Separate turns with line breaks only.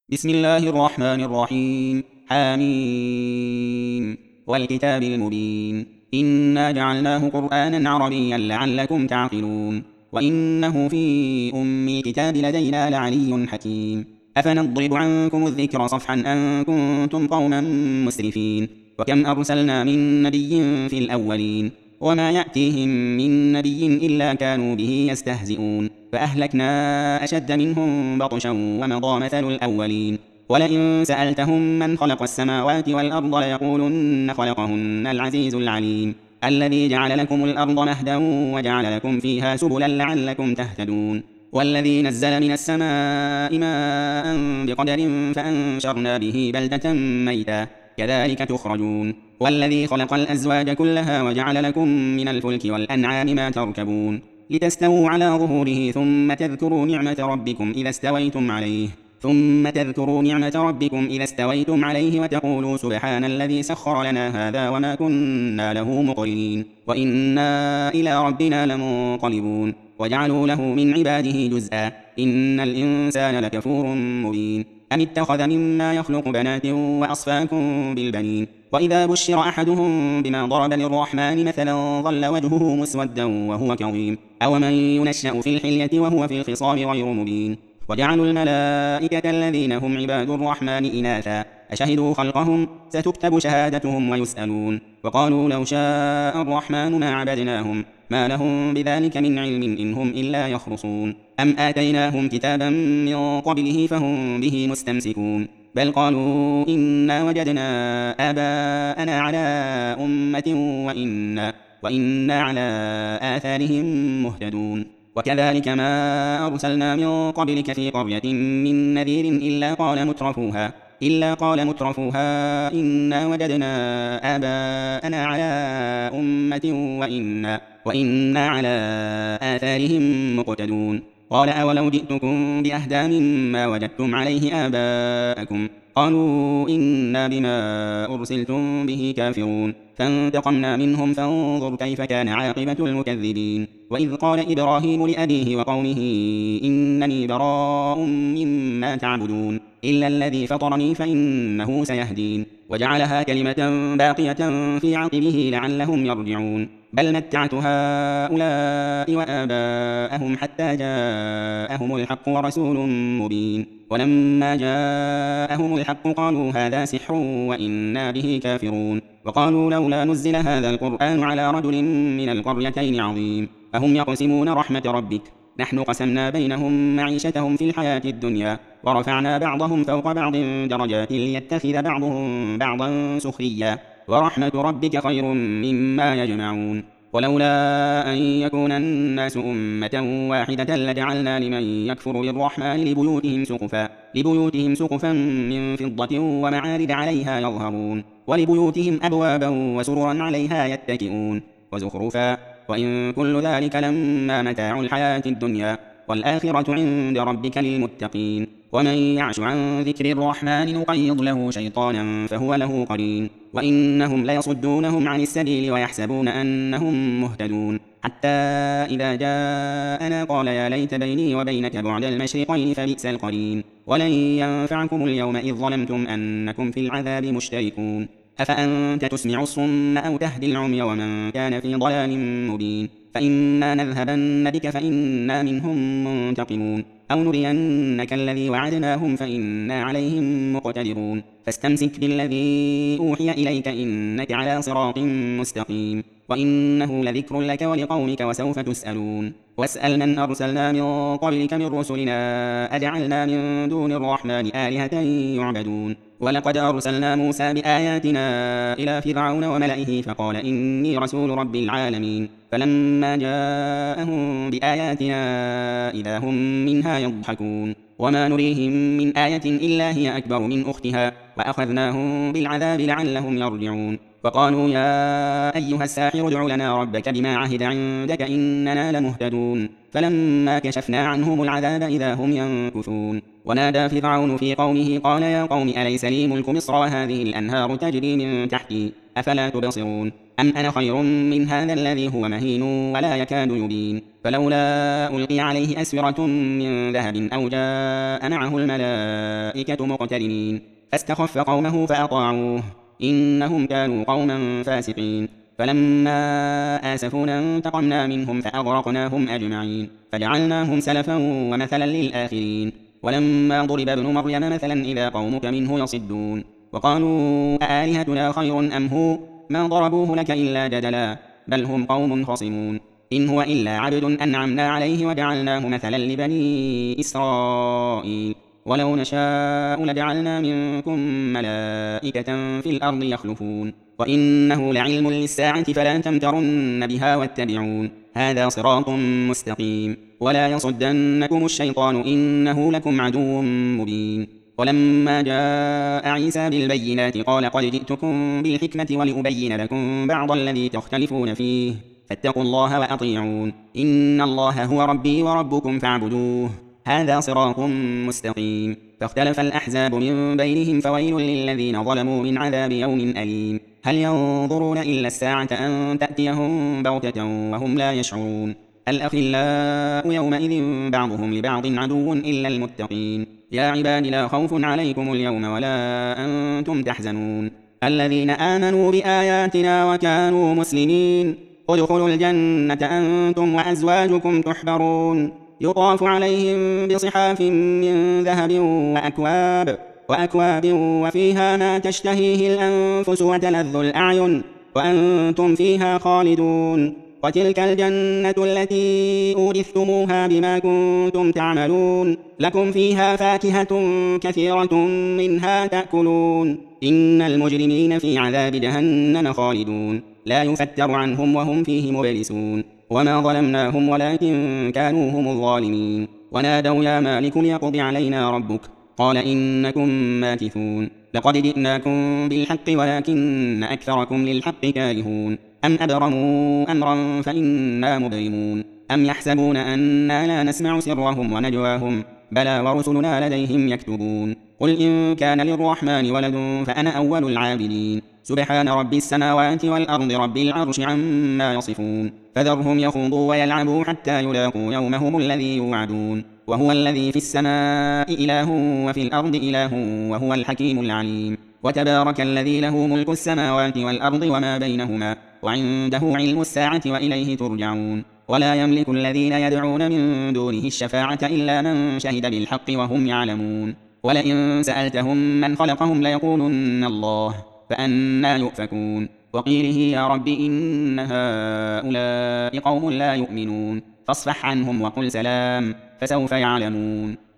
بسم الله الرحمن الرحيم. حميم والكتاب المبين. إنا جعلناه قرآنا عربيا لعلكم تعقلون. وإنه في الكتاب لدينا لعلي حكيم. أفنضرب عنكم الذكر صفحا أن كنتم قوما مسرفين. وكم أرسلنا من نبي في الأولين وما يأتيهم من نبي إلا كانوا به يستهزئون فأهلكنا أشد منهم بطشا ومضى مثل الأولين. ولئن سألتهم من خلق السماوات والأرض ليقولن خلقهن العزيز العليم الذي جعل لكم الأرض مهدا وجعل لكم فيها سبلا لعلكم تهتدون. والذي نزل من السماء ماء بقدر فأنشرنا به بلدة ميتا كذلك تخرجون. والذي خلق الأزواج كلها وجعل لكم من الفلك والأنعام ما تركبون لتستووا على ظهوره ثم تذكروا نعمة ربكم إذا استويتم عليه وتقولوا سبحان الذي سخر لنا هذا وما كنا له مقرنين وإنا إلى ربنا لمنقلبون. وجعلوا له من عباده جزءا إن الإنسان لكفور مبين. أم اتخذ مما يخلق بنات وأصفاكم بالبنين وإذا بشر أحدهم بما ضرب للرحمن مثلا ظل وجهه مسودا وهو كظيم أومن ينشأ في الحلية وهو في الخصام غير مبين. وجعلوا الملائكة الذين هم عباد الرحمن إناثا أشهدوا خلقهم ستكتب شهادتهم ويسألون. وقالوا لو شاء الرحمن ما عبدناهم ما لهم بذلك من علم إن هم إلا يخرصون. أم آتيناهم كتابا من قبله فهم به مستمسكون بل قالوا إنا وجدنا آباءنا على أمة وإنا على آثارهم مهتدون. وكذلك ما أرسلنا من قبلك في قرية من نذير إلا قال مترفوها إنا وجدنا آباءنا على أمة وإنا على آثارهم مقتدون. قال أولو جئتكم بأهدى مما وجدتم عليه آباءكم قالوا إنا بما أرسلتم به كافرون فانتقمنا منهم فانظر كيف كان عاقبة المكذبين. وإذ قال إبراهيم لأبيه وقومه إنني براء مما تعبدون إلا الذي فطرني فإنه سيهدين وجعلها كلمة باقية في عقبه لعلهم يرجعون. بل متعت هؤلاء وآباءهم حتى جاءهم الحق ورسول مبين ولما جاءهم الحق قالوا هذا سحر وإنا به كافرون. وقالوا لولا نزل هذا القرآن على رجل من القريتين عظيم أهم يقسمون رحمة ربك نحن قسمنا بينهم معيشتهم في الحياة الدنيا ورفعنا بعضهم فوق بعض درجات ليتخذ بعضهم بعضا سخريا ورحمة ربك خير مما يجمعون. ولولا أن يكون الناس أمة واحدة لجعلنا لمن يكفر بالرحمن لبيوتهم سقفا من فضة ومعارج عليها يظهرون ولبيوتهم أبوابا وسررا عليها يتكئون وزخرفا وإن كل ذلك لما متاع الحياة الدنيا والآخرة عند ربك للمتقين. ومن يعش عن ذكر الرحمن نقيض له شيطانا فهو له قرين وإنهم ليصدونهم عن السبيل ويحسبون أنهم مهتدون حتى إذا جاءنا قال يا ليت بيني وبينك بعد المشرقين فبئس القرين. ولن ينفعكم اليوم إذ ظلمتم أنكم في العذاب مشتركون أفأنت تسمع الصم أو تهدي العمي ومن كان في ضلال مبين. فإما نذهبن بك فإنا منهم منتقمون أو نرينك الذي وعدناهم فإنا عليهم مقتدرون. فاستمسك بالذي أوحي إليك إنك على صراط مستقيم وإنه لذكر لك ولقومك وسوف تسألون. واسأل من أرسلنا من قبلك من رسلنا أجعلنا من دون الرحمن آلهة يعبدون. ولقد أرسلنا موسى بآياتنا إلى فرعون وملئه فقال إني رسول رب العالمين فلما جاءهم بآياتنا إذا هم منها يضحكون وما نريهم من آية إلا هي أكبر من أختها وأخذناهم بالعذاب لعلهم يرجعون. وقالوا يا أيها الساحر ادع لنا ربك بما عهد عندك إننا لمهتدون فلما كشفنا عنهم العذاب إذا هم ينكثون. ونادى فرعون في قومه قال يا قوم أليس لي ملك مصر وهذه الأنهار تجري من تحتي أفلا تبصرون. أم أنا خير من هذا الذي هو مهين ولا يكاد يبين فلولا ألقي عليه أسورة من ذهب أو جاء معه الملائكة مقترنين فاستخف قومه فأطاعوه إنهم كانوا قوما فاسقين فلما آسفونا انتقمنا منهم فأغرقناهم أجمعين فجعلناهم سلفا ومثلا للآخرين ولما ضرب ابن مريم مثلا إذا قومك منه يصدون وقالوا أآلهتنا خير أم هو ما ضربوه لك إلا جدلا بل هم قوم خصمون إن هو إلا عبد أنعمنا عليه وجعلناه مثلا لبني إسرائيل ولو نشاء لجعلنا منكم ملائكة في الأرض يخلفون وإنه لعلم للساعة فلا تمترن بها واتبعون هذا صراط مستقيم ولا يصدنكم الشيطان إنه لكم عدو مبين ولما جاء عيسى بالبينات قال قد جئتكم بالحكمة ولأبين لكم بعض الذي تختلفون فيه فاتقوا الله وأطيعون إن الله هو ربي وربكم فاعبدوه هذا صراط مستقيم فاختلف الأحزاب من بينهم فويل للذين ظلموا من عذاب يوم أليم هل ينظرون إلا الساعة أن تأتيهم بغتة وهم لا يشعرون الأخلاء يومئذ بعضهم لبعض عدو إلا المتقين يا عباد لا خوف عليكم اليوم ولا أنتم تحزنون الذين آمنوا بآياتنا وكانوا مسلمين ادخلوا الجنة أنتم وأزواجكم تحبرون يطاف عليهم بصحاف من ذهب وأكواب وفيها ما تشتهيه الأنفس وتلذ الأعين وأنتم فيها خالدون وتلك الجنة التي أورثتموها بما كنتم تعملون لكم فيها فاكهة كثيرة منها تأكلون إن المجرمين في عذاب جهنم خالدون لا يفتر عنهم وهم فيه مبلسون وما ظلمناهم ولكن كانوا هم الظالمين ونادوا يا مالك ليقض علينا ربك قال إنكم ماكثون لقد جئناكم بالحق ولكن أكثركم للحق كارهون أم أبرموا أمرا فإنا مبرمون أم يحسبون أنا لا نسمع سرهم ونجواهم بلى ورسلنا لديهم يكتبون قل إن كان للرحمن ولد فأنا أول العابدين سبحان رب السماوات والأرض رب العرش عما يصفون فذرهم يخوضوا ويلعبوا حتى يلاقوا يومهم الذي يوعدون وهو الذي في السماء إله وفي الأرض إله وهو الحكيم العليم وتبارك الذي له ملك السماوات والأرض وما بينهما وعنده علم الساعة وإليه ترجعون ولا يملك الذين يدعون من دونه الشفاعة إلا من شهد بالحق وهم يعلمون ولئن سألتهم من خلقهم ليقولن الله فأنى يؤفكون وقيله يا رب إن هؤلاء قوم لا يؤمنون فاصفح عنهم وقل سلام فسوف يعلمون